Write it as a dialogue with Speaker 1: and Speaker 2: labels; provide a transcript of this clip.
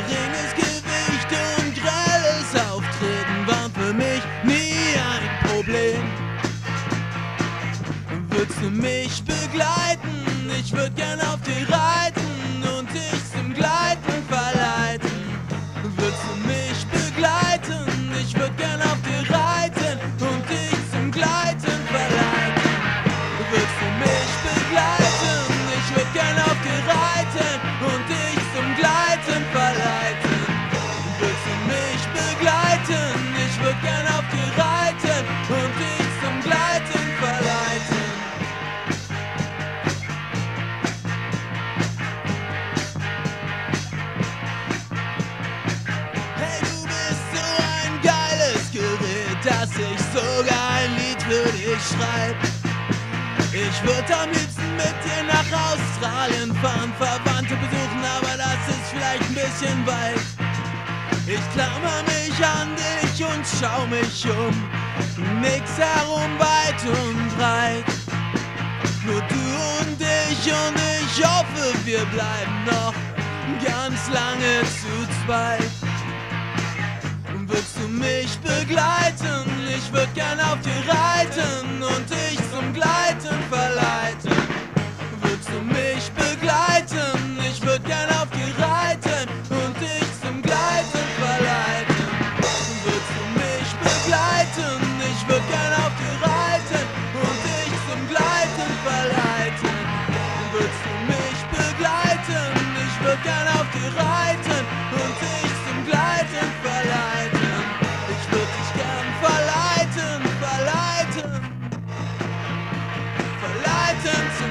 Speaker 1: Geringes Gewicht und grelles Auftreten waren für mich nie ein Problem. Würdest du mich begleiten? Ich würd gern auf dir reiten und dich zum Gleiten verleiten. Würdest du mich begleiten? Ich würd gern auf dir reiten und dich zum Gleiten verleiten. Würdest du mich begleiten? Ich würd gern auf dir reiten und dich zum Gleiten verleiten. Würdest du mich begleiten? Ich würd gern auf dir reiten und dich zum Gleiten verleiten. Hey, du bist so ein geiles Gerät, dass ich sogar ein Lied für dich schreib. Ich würd am liebsten mit dir nach Australien fahren, Verwandte besuchen, aber das ist vielleicht ein bisschen weit. Ich klammer mich an dich und schau mich um, nix herum weit und breit. Nur du und ich hoffe, wir bleiben noch ganz lange zu zweit. Würdest du mich begleiten? Ich würd gern auf dir reiten und dich zum Gleiten verleiten. Würdest du mich begleiten? Ich würd gern auf dir reiten und dich zum Gleiten verleiten. Würdest du mich begleiten? Ich würd gern auf dir reiten und dich zum Gleiten verleiten. Würdest du mich begleiten? Ich würd gern auf dir reiten und dich zum Gleiten verleiten. Ich würd dich gern verleiten, verleiten, verleiten.